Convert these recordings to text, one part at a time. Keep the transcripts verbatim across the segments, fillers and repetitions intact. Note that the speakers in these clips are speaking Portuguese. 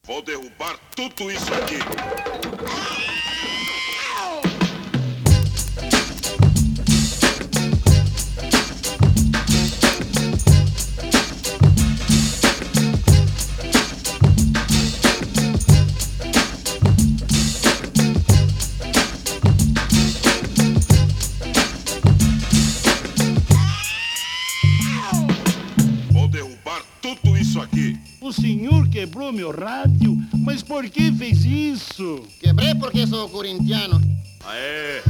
Vou derrubar tudo isso aqui. Tudo isso aqui. O senhor quebrou meu rádio? Mas por que fez isso? Quebrei porque sou corintiano. Aê,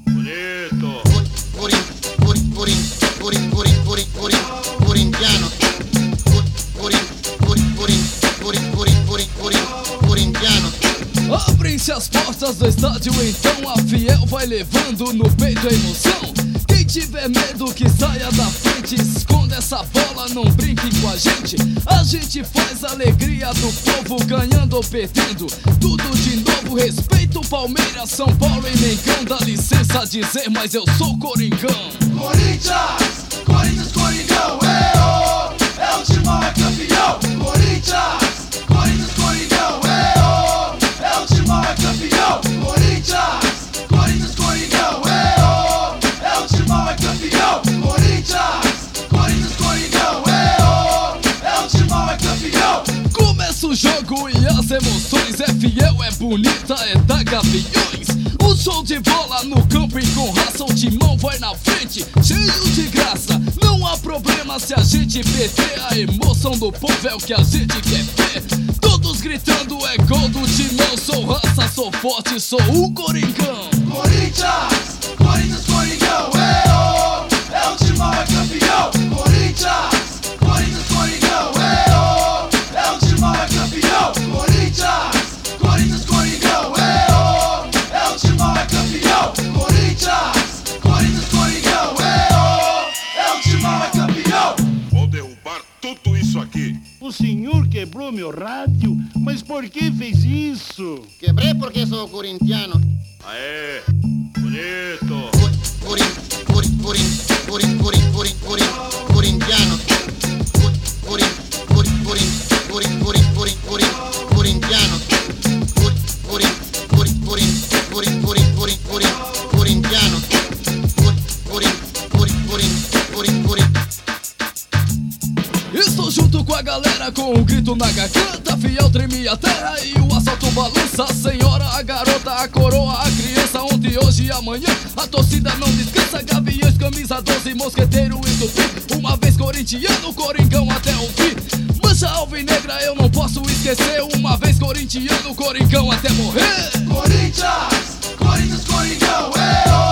bonito. Corin, corin, corin, corin, corin, corin, corin, corintiano. Corin, corin, corin, corin, corin, corin, corin, corintiano. Abrem-se as portas do estádio, então a Fiel vai levando no peito a emoção. Quem tiver medo que saia da frente, esconda essa bola, não brinque com a gente. A gente faz a alegria do povo, ganhando ou perdendo, tudo de novo. Respeito Palmeiras, São Paulo e Mengão. Dá licença dizer, mas eu sou Coringão. Corinthians, Corinthians, Coringão, é o, é o timão, é campeão. Corinthians, Corinthians, Coringão, é o, é o timão, é campeão. Corinthians, Corinthians, Coringão, é o, é o timão, é campeão. Corinthians, Corinthians, Coringão, é o, é o timão, é campeão. Começa o jogo e as emoções, é Fiel, é bonita, é da Gaviões. O show de bola no campo e com raça, o timão vai na frente, cheio de graça. Não há problema se a gente perder, a emoção do povo é o que a gente quer ver. Todos gritando é gol do timão, sou raça, sou forte, sou o Coringão. Corinthians, Corinthians, Coringão, é o, é o timão, é campeão. Corinthians, Corinthians, Coringão, é o, é o timão, é campeão. Corinthians, Corinthians, Coringão, é o, é o timão, é campeão. Corinthians, Corinthians, Coringão, é o, é o timão, é campeão. Vou derrubar tudo isso aqui. O senhor quebrou meu rádio? Mas por que fez isso? Quebrei porque sou corintiano. Aê, bonito. Corin, corin, corin, corin, corin, corin, corin, corintiano. Corin, corin, corin, corin, corin, corin, corin, corintiano. Corin, corin, corin, corin, corin, corin, corin, corintiano. Corin, corin, corin, corin, corin. Estou junto com a galera com um grito na garganta. Fiel treme a terra e o assalto balança. A senhora, a garota, a coroa, a criança. Ontem, hoje e amanhã a torcida não descansa. Gaviões, camisa doze, mosqueteiro e tupi. Uma vez corintiano, Coringão até o fim. Mancha alvinegra eu não posso esquecer. Uma vez corintiano, Coringão até morrer. Corinthians, Corinthians, Coringão, é o